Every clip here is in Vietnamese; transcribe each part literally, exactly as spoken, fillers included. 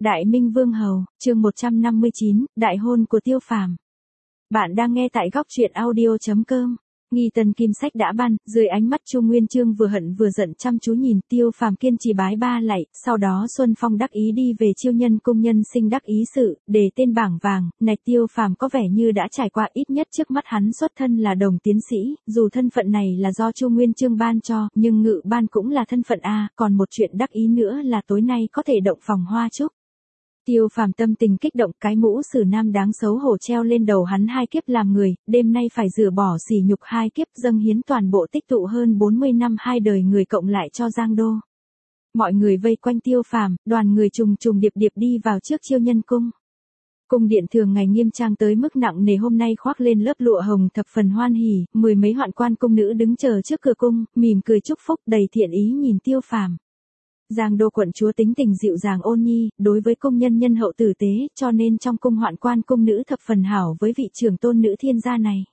Đại Minh Vương Hầu, chương một trăm năm mươi chín, Đại hôn của Tiêu Phàm. Bạn đang nghe tại góc truyện audio chấm com. Nghi Tần Kim Sách đã ban, dưới ánh mắt Chu Nguyên Chương vừa hận vừa giận chăm chú nhìn Tiêu Phàm kiên trì bái ba lạy, sau đó Xuân Phong đắc ý đi về chiêu nhân cung nhân sinh đắc ý sự, để tên bảng vàng, này Tiêu Phàm có vẻ như đã trải qua ít nhất trước mắt hắn xuất thân là đồng tiến sĩ, dù thân phận này là do Chu Nguyên Chương ban cho, nhưng ngự ban cũng là thân phận A, còn một chuyện đắc ý nữa là tối nay có thể động phòng hoa chúc. Tiêu Phàm tâm tình kích động, cái mũ Sử Nam đáng xấu hổ treo lên đầu hắn hai kiếp làm người, đêm nay phải rửa bỏ sỉ nhục hai kiếp dâng hiến toàn bộ tích tụ hơn bốn mươi năm hai đời người cộng lại cho Giang Đô. Mọi người vây quanh Tiêu Phàm, đoàn người trùng trùng điệp điệp đi vào trước chiêu nhân cung. Cung điện thường ngày nghiêm trang tới mức nặng nề hôm nay khoác lên lớp lụa hồng thập phần hoan hỉ, mười mấy hoạn quan cung nữ đứng chờ trước cửa cung, mỉm cười chúc phúc đầy thiện ý nhìn Tiêu Phàm. Giang Đô quận chúa tính tình dịu dàng ôn nhi, đối với công nhân nhân hậu tử tế, cho nên trong cung hoạn quan cung nữ thập phần hảo với vị trưởng tôn nữ thiên gia này.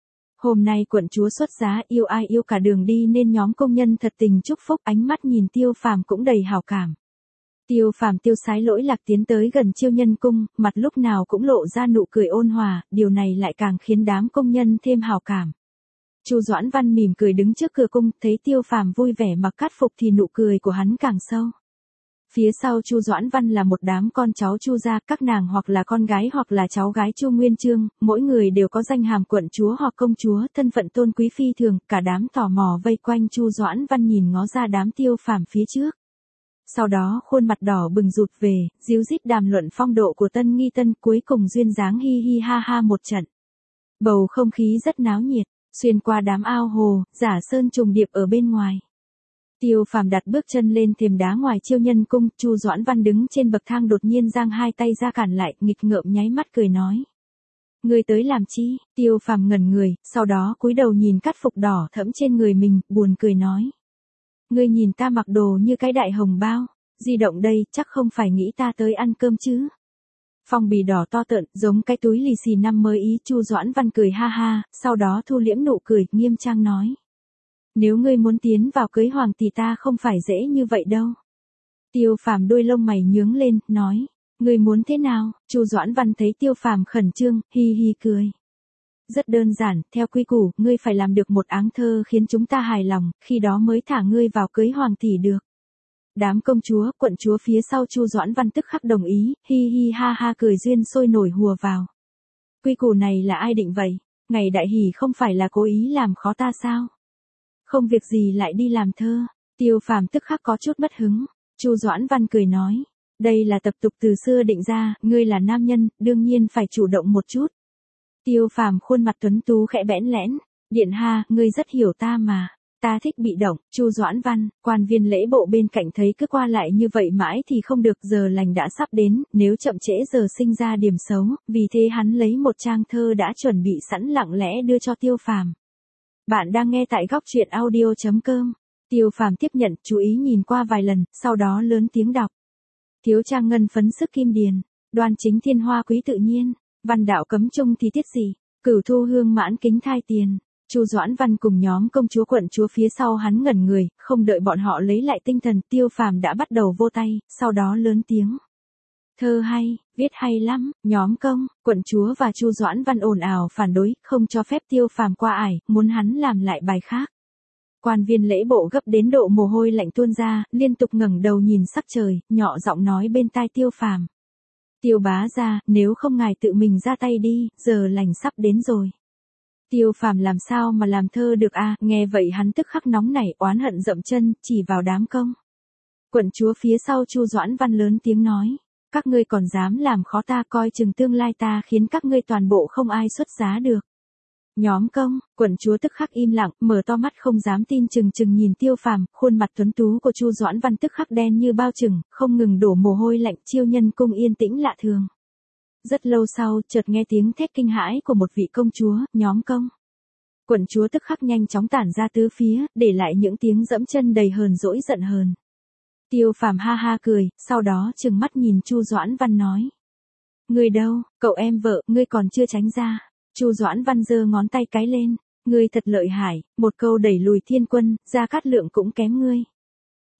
Hôm nay quận chúa xuất giá yêu ai yêu cả đường đi nên nhóm công nhân thật tình chúc phúc, ánh mắt nhìn Tiêu Phàm cũng đầy hảo cảm. Tiêu Phàm tiêu sái lỗi lạc tiến tới gần chiêu nhân cung, mặt lúc nào cũng lộ ra nụ cười ôn hòa, điều này lại càng khiến đám công nhân thêm hảo cảm. Chu Doãn Văn mỉm cười đứng trước cửa cung, thấy Tiêu Phàm vui vẻ mặc cát phục thì nụ cười của hắn càng sâu. Phía sau Chu Doãn Văn là một đám con cháu Chu gia, các nàng hoặc là con gái hoặc là cháu gái Chu Nguyên Chương, mỗi người đều có danh hàm quận chúa hoặc công chúa, thân phận tôn quý phi thường, cả đám tò mò vây quanh Chu Doãn Văn nhìn ngó ra đám Tiêu Phàm phía trước. Sau đó khuôn mặt đỏ bừng rụt về, díu dít đàm luận phong độ của tân nghi tân, cuối cùng duyên dáng hi hi ha ha một trận. Bầu không khí rất náo nhiệt. Xuyên qua đám ao hồ, giả sơn trùng điệp ở bên ngoài. Tiêu Phàm đặt bước chân lên thềm đá ngoài chiêu nhân cung, Chu Doãn Văn đứng trên bậc thang đột nhiên giang hai tay ra cản lại, nghịch ngợm nháy mắt cười nói. Ngươi tới làm chi? Tiêu Phàm ngẩn người, sau đó cúi đầu nhìn cát phục đỏ thẫm trên người mình, buồn cười nói. Ngươi nhìn ta mặc đồ như cái đại hồng bao, di động đây, chắc không phải nghĩ ta tới ăn cơm chứ? Phong bì đỏ to tợn, giống cái túi lì xì năm mới ý. Chu Doãn Văn cười ha ha, sau đó thu liễm nụ cười, nghiêm trang nói. Nếu ngươi muốn tiến vào cưới hoàng thì ta không phải dễ như vậy đâu. Tiêu Phàm đôi lông mày nhướng lên, nói. Ngươi muốn thế nào? Chu Doãn Văn thấy Tiêu Phàm khẩn trương, hi hi cười. Rất đơn giản, theo quy củ, ngươi phải làm được một áng thơ khiến chúng ta hài lòng, khi đó mới thả ngươi vào cưới hoàng tỷ được. Đám công chúa, quận chúa phía sau Chu Doãn Văn tức khắc đồng ý, hi hi ha ha cười duyên sôi nổi hùa vào. Quy củ này là ai định vậy? Ngày đại hỷ không phải là cố ý làm khó ta sao? Không việc gì lại đi làm thơ. Tiêu Phàm tức khắc có chút mất hứng. Chu Doãn Văn cười nói, đây là tập tục từ xưa định ra, ngươi là nam nhân, đương nhiên phải chủ động một chút. Tiêu Phàm khuôn mặt tuấn tú khẽ bẽn lẽn, điện ha, ngươi rất hiểu ta mà. Ta thích bị động. Chu Doãn Văn, quan viên lễ bộ bên cạnh thấy cứ qua lại như vậy mãi thì không được, giờ lành đã sắp đến, nếu chậm trễ giờ sinh ra điểm xấu, vì thế hắn lấy một trang thơ đã chuẩn bị sẵn lặng lẽ đưa cho Tiêu Phàm. Bạn đang nghe tại góc truyện audio chấm com. Tiêu Phàm tiếp nhận, chú ý nhìn qua vài lần, sau đó lớn tiếng đọc. Thiếu trang ngân phấn sức kim điền, đoan chính thiên hoa quý tự nhiên, văn đạo cấm chung thì tiết gì, cửu thu hương mãn kính thai tiền. Chu Doãn Văn cùng nhóm công chúa quận chúa phía sau hắn ngẩn người, không đợi bọn họ lấy lại tinh thần, Tiêu Phàm đã bắt đầu vô tay, sau đó lớn tiếng. Thơ hay, viết hay lắm, nhóm công, quận chúa và Chu Doãn Văn ồn ào phản đối, không cho phép Tiêu Phàm qua ải, muốn hắn làm lại bài khác. Quan viên lễ bộ gấp đến độ mồ hôi lạnh tuôn ra, liên tục ngẩng đầu nhìn sắc trời, nhỏ giọng nói bên tai Tiêu Phàm. Tiêu bá gia, nếu không ngài tự mình ra tay đi, giờ lành sắp đến rồi. Tiêu Phàm làm sao mà làm thơ được a? Nghe vậy hắn tức khắc nóng nảy, oán hận dậm chân, chỉ vào đám công. Quận chúa phía sau Chu Doãn Văn lớn tiếng nói, các ngươi còn dám làm khó ta, coi chừng tương lai ta khiến các ngươi toàn bộ không ai xuất giá được. Nhóm công, quận chúa tức khắc im lặng, mở to mắt không dám tin chừng chừng nhìn Tiêu Phàm, khuôn mặt tuấn tú của Chu Doãn Văn tức khắc đen như bao chừng, không ngừng đổ mồ hôi lạnh, chiêu nhân cung yên tĩnh lạ thường. Rất lâu sau, chợt nghe tiếng thét kinh hãi của một vị công chúa, nhóm công. Quận chúa tức khắc nhanh chóng tản ra tứ phía, để lại những tiếng dẫm chân đầy hờn dỗi giận hờn. Tiêu Phàm ha ha cười, sau đó trừng mắt nhìn Chu Doãn Văn nói. Ngươi đâu, cậu em vợ, ngươi còn chưa tránh ra. Chu Doãn Văn giơ ngón tay cái lên, ngươi thật lợi hại, một câu đẩy lùi thiên quân, Gia Cát Lượng cũng kém ngươi.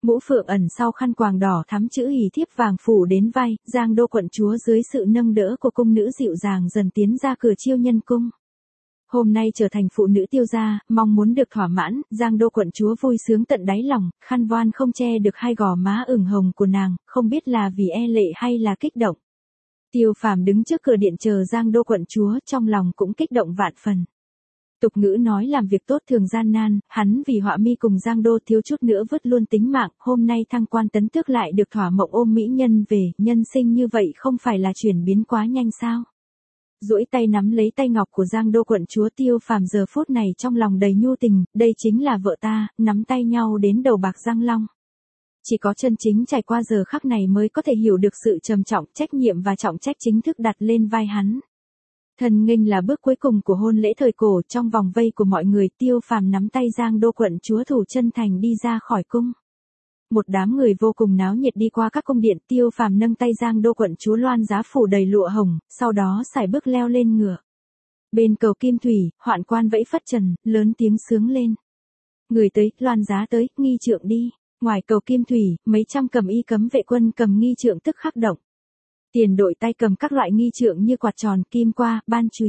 Mũ phượng ẩn sau khăn quàng đỏ thắm chữ hỷ thiếp vàng phủ đến vai, Giang Đô quận chúa dưới sự nâng đỡ của cung nữ dịu dàng dần tiến ra cửa chiêu nhân cung. Hôm nay trở thành phụ nữ Tiêu gia, mong muốn được thỏa mãn, Giang Đô quận chúa vui sướng tận đáy lòng, khăn voan không che được hai gò má ửng hồng của nàng, không biết là vì e lệ hay là kích động. Tiêu Phàm đứng trước cửa điện chờ Giang Đô quận chúa, trong lòng cũng kích động vạn phần. Tục ngữ nói làm việc tốt thường gian nan, hắn vì họa mi cùng Giang Đô thiếu chút nữa vứt luôn tính mạng, hôm nay thăng quan tấn tước lại được thỏa mộng ôm mỹ nhân về, nhân sinh như vậy không phải là chuyển biến quá nhanh sao? Duỗi tay nắm lấy tay ngọc của Giang Đô quận chúa, Tiêu Phàm giờ phút này trong lòng đầy nhu tình, đây chính là vợ ta, nắm tay nhau đến đầu bạc răng long. Chỉ có chân chính trải qua giờ khắc này mới có thể hiểu được sự trầm trọng, trách nhiệm và trọng trách chính thức đặt lên vai hắn. Thần nghênh là bước cuối cùng của hôn lễ thời cổ, trong vòng vây của mọi người, Tiêu Phàm nắm tay Giang Đô quận chúa thủ chân thành đi ra khỏi cung. Một đám người vô cùng náo nhiệt đi qua các cung điện, Tiêu Phàm nâng tay Giang Đô quận chúa loan giá phủ đầy lụa hồng, sau đó sải bước leo lên ngựa. Bên cầu Kim Thủy, hoạn quan vẫy phất trần, lớn tiếng sướng lên. Người tới, loan giá tới, nghi trượng đi. Ngoài cầu Kim Thủy, mấy trăm cầm y cấm vệ quân cầm nghi trượng tức khắc động. Tiền đội tay cầm các loại nghi trượng như quạt tròn, kim qua, ban chùy.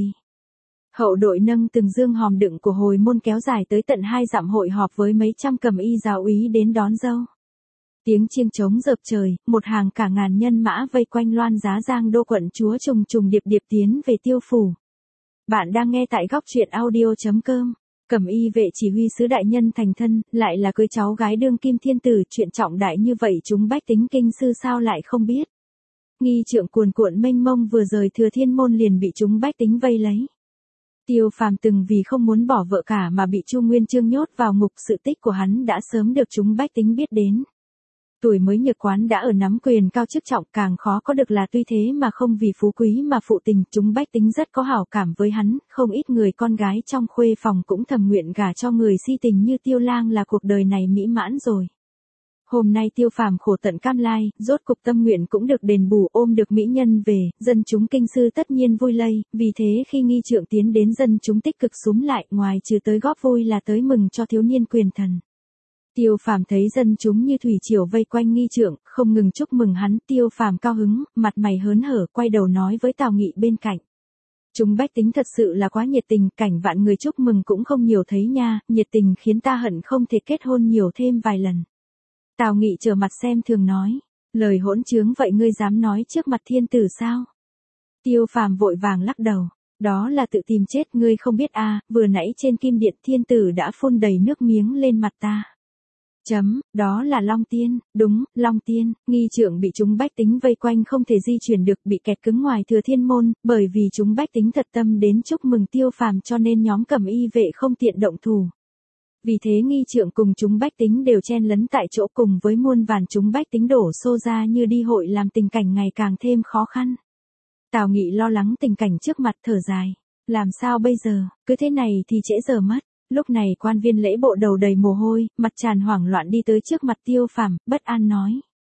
Hậu đội nâng từng dương hòm đựng của hồi môn kéo dài tới tận hai dặm hội họp với mấy trăm cầm y giáo úy đến đón dâu. Tiếng chiêng trống dợp trời, một hàng cả ngàn nhân mã vây quanh loan giá Giang Đô quận chúa trùng trùng điệp điệp tiến về Tiêu phủ. Bạn đang nghe tại góc truyện audio chấm com. Cẩm y vệ chỉ huy sứ đại nhân thành thân, lại là cưới cháu gái đương kim thiên tử, chuyện trọng đại như vậy chúng bách tính kinh sư sao lại không biết. Nghi trượng cuồn cuộn mênh mông vừa rời Thừa Thiên môn liền bị chúng bách tính vây lấy. Tiêu Phàm từng vì không muốn bỏ vợ cả mà bị Chu Nguyên Chương nhốt vào ngục, sự tích của hắn đã sớm được chúng bách tính biết đến. Tuổi mới nhược quán đã ở nắm quyền cao chức trọng, càng khó có được là tuy thế mà không vì phú quý mà phụ tình, chúng bách tính rất có hảo cảm với hắn, không ít người con gái trong khuê phòng cũng thầm nguyện gả cho người si tình như Tiêu Lang là cuộc đời này mỹ mãn rồi. Hôm nay Tiêu Phàm khổ tận cam lai, rốt cục tâm nguyện cũng được đền bù, ôm được mỹ nhân về, dân chúng kinh sư tất nhiên vui lây, vì thế khi nghi trượng tiến đến dân chúng tích cực xúm lại, ngoài trừ tới góp vui là tới mừng cho thiếu niên quyền thần. Tiêu Phàm thấy dân chúng như thủy triều vây quanh nghi trượng, không ngừng chúc mừng hắn, Tiêu Phàm cao hứng, mặt mày hớn hở, quay đầu nói với Tào Nghị bên cạnh. Chúng bách tính thật sự là quá nhiệt tình, cảnh vạn người chúc mừng cũng không nhiều thấy nha, nhiệt tình khiến ta hận không thể kết hôn nhiều thêm vài lần. Tào Nghị trở mặt xem thường nói, lời hỗn trướng vậy ngươi dám nói trước mặt thiên tử sao? Tiêu Phàm vội vàng lắc đầu, đó là tự tìm chết, ngươi không biết à, vừa nãy trên kim điện thiên tử đã phun đầy nước miếng lên mặt ta. Chấm, đó là Long Tiên, đúng, Long Tiên, nghi trượng bị chúng bách tính vây quanh không thể di chuyển được, bị kẹt cứng ngoài Thừa Thiên môn, bởi vì chúng bách tính thật tâm đến chúc mừng Tiêu Phàm cho nên nhóm cẩm y vệ không tiện động thủ. Vì thế nghi trượng cùng chúng bách tính đều chen lấn tại chỗ, cùng với muôn vàn chúng bách tính đổ xô ra như đi hội, làm tình cảnh ngày càng thêm khó khăn. Tào Nghị lo lắng tình cảnh trước mặt, thở dài, làm sao bây giờ, cứ thế này thì trễ giờ mất. Lúc này quan viên lễ bộ đầu đầy mồ hôi, mặt tràn hoảng loạn đi tới trước mặt Tiêu Phàm, bất an nói.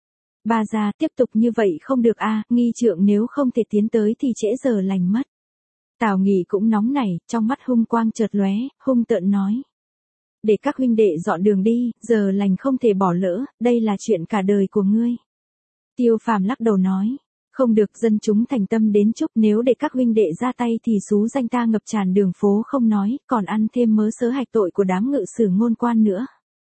Ba gia, tiếp tục như vậy không được a, nghi trượng nếu không thể tiến tới thì trễ giờ lành mất. Tào Nghị cũng nóng nảy, trong mắt hung quang chợt lóe, hung tợn nói. Để các huynh đệ dọn đường đi, giờ lành không thể bỏ lỡ, đây là chuyện cả đời của ngươi. Tiêu Phàm lắc đầu nói. Không được, dân chúng thành tâm đến chúc, nếu để các huynh đệ ra tay thì xú danh ta ngập tràn đường phố không nói, còn ăn thêm mớ sớ hạch tội của đám ngự sử ngôn quan nữa.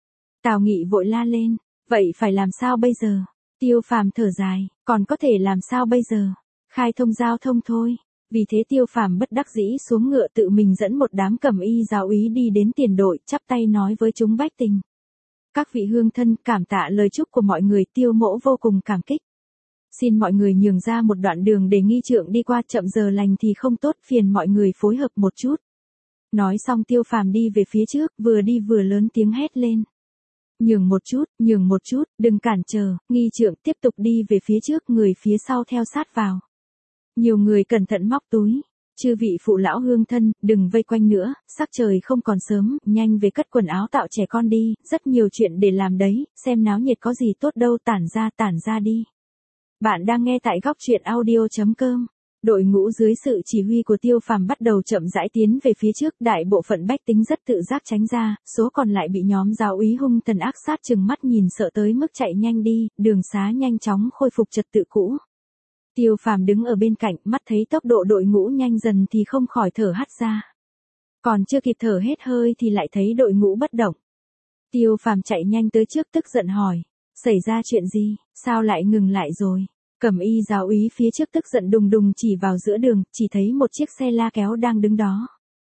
Tào Nghị vội la lên, vậy phải làm sao bây giờ? Tiêu Phàm thở dài, còn có thể làm sao bây giờ? Khai thông giao thông thôi. Vì thế Tiêu Phàm bất đắc dĩ xuống ngựa tự mình dẫn một đám cẩm y giáo úy đi đến tiền đội, chắp tay nói với chúng bách tình. Các vị hương thân, cảm tạ lời chúc của mọi người, Tiêu mỗ vô cùng cảm kích. Xin mọi người nhường ra một đoạn đường để nghi trượng đi qua, chậm giờ lành thì không tốt, phiền mọi người phối hợp một chút. Nói xong Tiêu Phàm đi về phía trước, vừa đi vừa lớn tiếng hét lên. Nhường một chút, nhường một chút, đừng cản trở, nghi trượng tiếp tục đi về phía trước, người phía sau theo sát vào. Nhiều người cẩn thận móc túi. Chư vị phụ lão hương thân, đừng vây quanh nữa, sắc trời không còn sớm, nhanh về cất quần áo tạo trẻ con đi, rất nhiều chuyện để làm đấy, xem náo nhiệt có gì tốt đâu, tản ra tản ra đi. Bạn đang nghe tại góc truyện audio chấm com. Đội ngũ dưới sự chỉ huy của Tiêu Phàm bắt đầu chậm rãi tiến về phía trước, đại bộ phận bách tính rất tự giác tránh ra, số còn lại bị nhóm giáo úy hung tàn ác sát trừng mắt nhìn sợ tới mức chạy nhanh đi, đường xá nhanh chóng khôi phục trật tự cũ. Tiêu Phàm đứng ở bên cạnh, mắt thấy tốc độ đội ngũ nhanh dần thì không khỏi thở hắt ra. Còn chưa kịp thở hết hơi thì lại thấy đội ngũ bất động. Tiêu Phàm chạy nhanh tới trước tức giận hỏi, xảy ra chuyện gì, sao lại ngừng lại rồi? Cẩm y giáo úy phía trước tức giận đùng đùng chỉ vào giữa đường, chỉ thấy một chiếc xe la kéo đang đứng đó.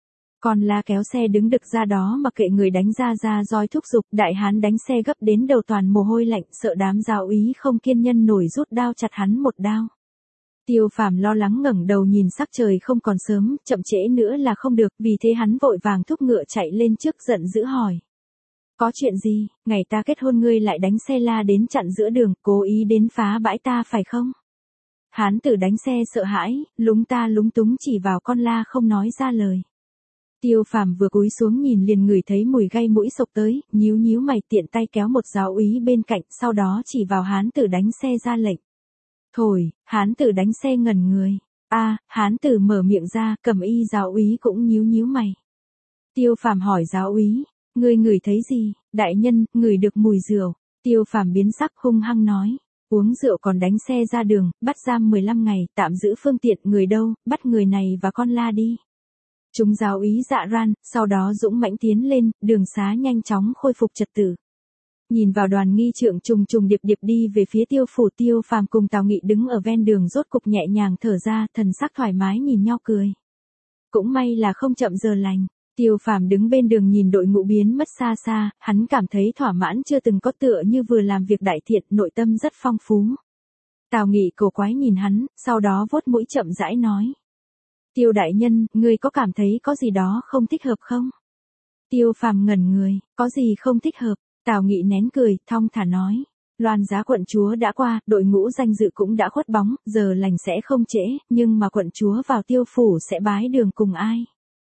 Còn la kéo xe đứng đực ra đó mà kệ người đánh ra ra roi thúc giục, đại hán đánh xe gấp đến đầu toàn mồ hôi lạnh, sợ đám giáo úy không kiên nhân nổi rút đao chặt hắn một đao. Tiêu Phàm lo lắng ngẩng đầu nhìn sắc trời không còn sớm, chậm trễ nữa là không được, vì thế hắn vội vàng thúc ngựa chạy lên trước giận dữ hỏi. Có chuyện gì, ngày ta kết hôn ngươi lại đánh xe la đến chặn giữa đường, cố ý đến phá bãi ta phải không? Hán tử đánh xe sợ hãi, lúng ta lúng túng chỉ vào con la không nói ra lời. Tiêu Phàm vừa cúi xuống nhìn liền ngửi thấy mùi gây mũi sộc tới, nhíu nhíu mày tiện tay kéo một giáo úy bên cạnh, sau đó chỉ vào hán tử đánh xe ra lệnh. Thổi, hán tử đánh xe ngẩn người. A, à, hán tử mở miệng ra, Cẩm y giáo úy cũng nhíu nhíu mày. Tiêu Phàm hỏi giáo úy, ngươi ngửi thấy gì? Đại nhân, ngửi được mùi rượu. Tiêu Phàm biến sắc hung hăng nói, uống rượu còn đánh xe ra đường, bắt giam mười lăm ngày, tạm giữ phương tiện, người đâu, bắt người này và con la đi. Chúng giáo úy dạ ran, sau đó dũng mãnh tiến lên, đường xá nhanh chóng khôi phục trật tự. Nhìn vào đoàn nghi trượng trùng trùng điệp điệp đi về phía Tiêu phủ, Tiêu Phàm cùng Tào Nghị đứng ở ven đường rốt cục nhẹ nhàng thở ra, thần sắc thoải mái nhìn nhau cười. Cũng may là không chậm giờ lành. Tiêu Phàm đứng bên đường nhìn đội ngũ biến mất xa xa, hắn cảm thấy thỏa mãn chưa từng có, tựa như vừa làm việc đại thiện, nội tâm rất phong phú. Tào Nghị cổ quái nhìn hắn, sau đó vuốt mũi chậm rãi nói. Tiêu đại nhân, ngươi có cảm thấy có gì đó không thích hợp không? Tiêu Phàm ngẩn người, có gì không thích hợp? Tào Nghị nén cười, thong thả nói. Loan giá quận chúa đã qua, đội ngũ danh dự cũng đã khuất bóng, giờ lành sẽ không trễ, nhưng mà quận chúa vào Tiêu phủ sẽ bái đường cùng ai?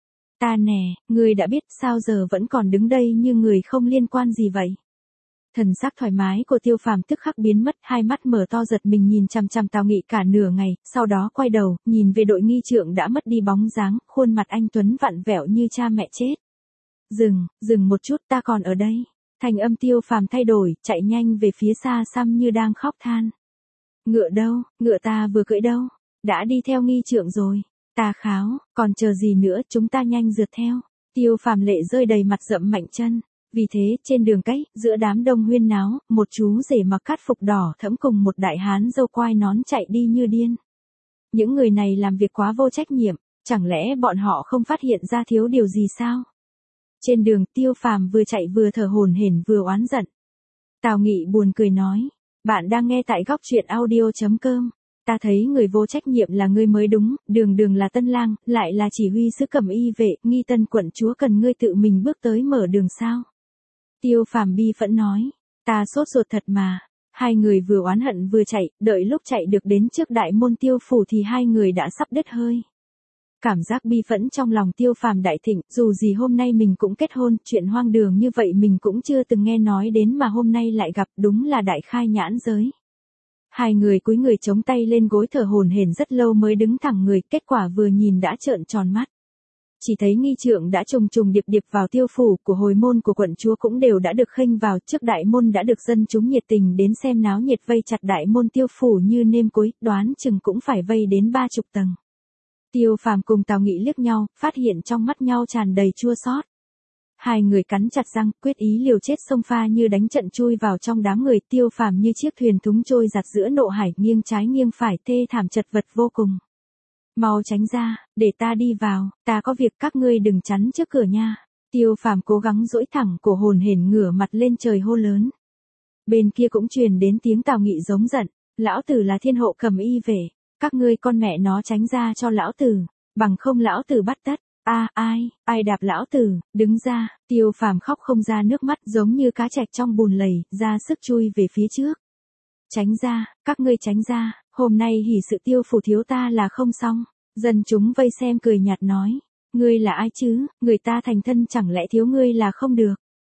Ta nè, ngươi đã biết sao giờ vẫn còn đứng đây như người không liên quan gì vậy? Thần sắc thoải mái của Tiêu Phàm tức khắc biến mất, hai mắt mở to giật mình nhìn chằm chằm Tào Nghị cả nửa ngày, sau đó quay đầu, nhìn về đội nghi trượng đã mất đi bóng dáng, khuôn mặt anh tuấn vặn vẹo như cha mẹ chết. Dừng, dừng một chút, ta còn ở đây. Thành âm Tiêu Phàm thay đổi, chạy nhanh về phía xa xăm như đang khóc than. Ngựa đâu, ngựa ta vừa cưỡi đâu, đã đi theo nghi trượng rồi. Ta kháo, còn chờ gì nữa, chúng ta nhanh rượt theo. Tiêu Phàm lệ rơi đầy mặt dậm mạnh chân. Vì thế, trên đường cách, giữa đám đông huyên náo, một chú rể mặc cát phục đỏ thẫm cùng một đại hán râu quai nón chạy đi như điên. Những người này làm việc quá vô trách nhiệm, chẳng lẽ bọn họ không phát hiện ra thiếu điều gì sao? Trên đường, Tiêu Phàm vừa chạy vừa thở hổn hển vừa oán giận. Tào Nghị buồn cười nói, bạn đang nghe tại góc truyện audio chấm com. Ta thấy người vô trách nhiệm là ngươi mới đúng, đường đường là tân lang, lại là chỉ huy sứ Cẩm y vệ, nghi tân quận chúa cần ngươi tự mình bước tới mở đường sao? Tiêu Phàm bi phẫn nói, ta sốt ruột thật mà. Hai người vừa oán hận vừa chạy, đợi lúc chạy được đến trước đại môn Tiêu phủ thì hai người đã sắp đứt hơi. Cảm giác bi phẫn trong lòng Tiêu Phàm đại thịnh, dù gì hôm nay mình cũng kết hôn, chuyện hoang đường như vậy mình cũng chưa từng nghe nói đến mà hôm nay lại gặp, đúng là đại khai nhãn giới. Hai người cúi người chống tay lên gối thở hổn hển rất lâu mới đứng thẳng người, kết quả vừa nhìn đã trợn tròn mắt. Chỉ thấy nghi trượng đã trùng trùng điệp điệp vào Tiêu phủ, của hồi môn của quận chúa cũng đều đã được khênh vào, trước đại môn đã được dân chúng nhiệt tình đến xem náo nhiệt vây chặt đại môn Tiêu phủ như nêm cối, đoán chừng cũng phải vây đến ba chục tầng. Tiêu Phàm cùng Tào Nghị liếc nhau, phát hiện trong mắt nhau tràn đầy chua xót. Hai người cắn chặt răng, quyết ý liều chết xông pha như đánh trận chui vào trong đám người. Tiêu Phàm như chiếc thuyền thúng trôi giạt giữa nộ hải, nghiêng trái nghiêng phải, thê thảm chật vật vô cùng. Mau tránh ra, để ta đi vào, ta có việc, các ngươi đừng chắn trước cửa nha. Tiêu Phàm cố gắng duỗi thẳng cổ hồn hển ngửa mặt lên trời hô lớn. Bên kia cũng truyền đến tiếng Tào Nghị giống giận, lão tử là thiên hộ Cẩm y vệ, các ngươi con mẹ nó tránh ra cho lão tử, bằng không lão tử bắt tất. A, à, ai, ai đạp lão tử, đứng ra. Tiêu Phàm khóc không ra nước mắt, giống như cá trạch trong bùn lầy, ra sức chui về phía trước. Tránh ra, các ngươi tránh ra, hôm nay hỉ sự Tiêu phủ thiếu ta là không xong. Dân chúng vây xem cười nhạt nói, ngươi là ai chứ, người ta thành thân chẳng lẽ thiếu ngươi là không được.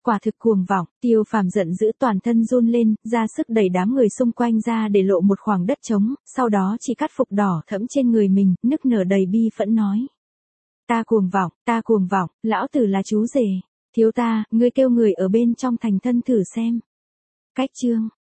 Quả thực cuồng vọng, Tiêu Phàm giận dữ toàn thân run lên, ra sức đẩy đám người xung quanh ra để lộ một khoảng đất trống, sau đó chỉ cắt phục đỏ thẫm trên người mình, nức nở đầy bi phẫn nói. Ta cuồng vọng, ta cuồng vọng, lão tử là chú rể. Thiếu ta, ngươi kêu người ở bên trong thành thân thử xem. Cách chương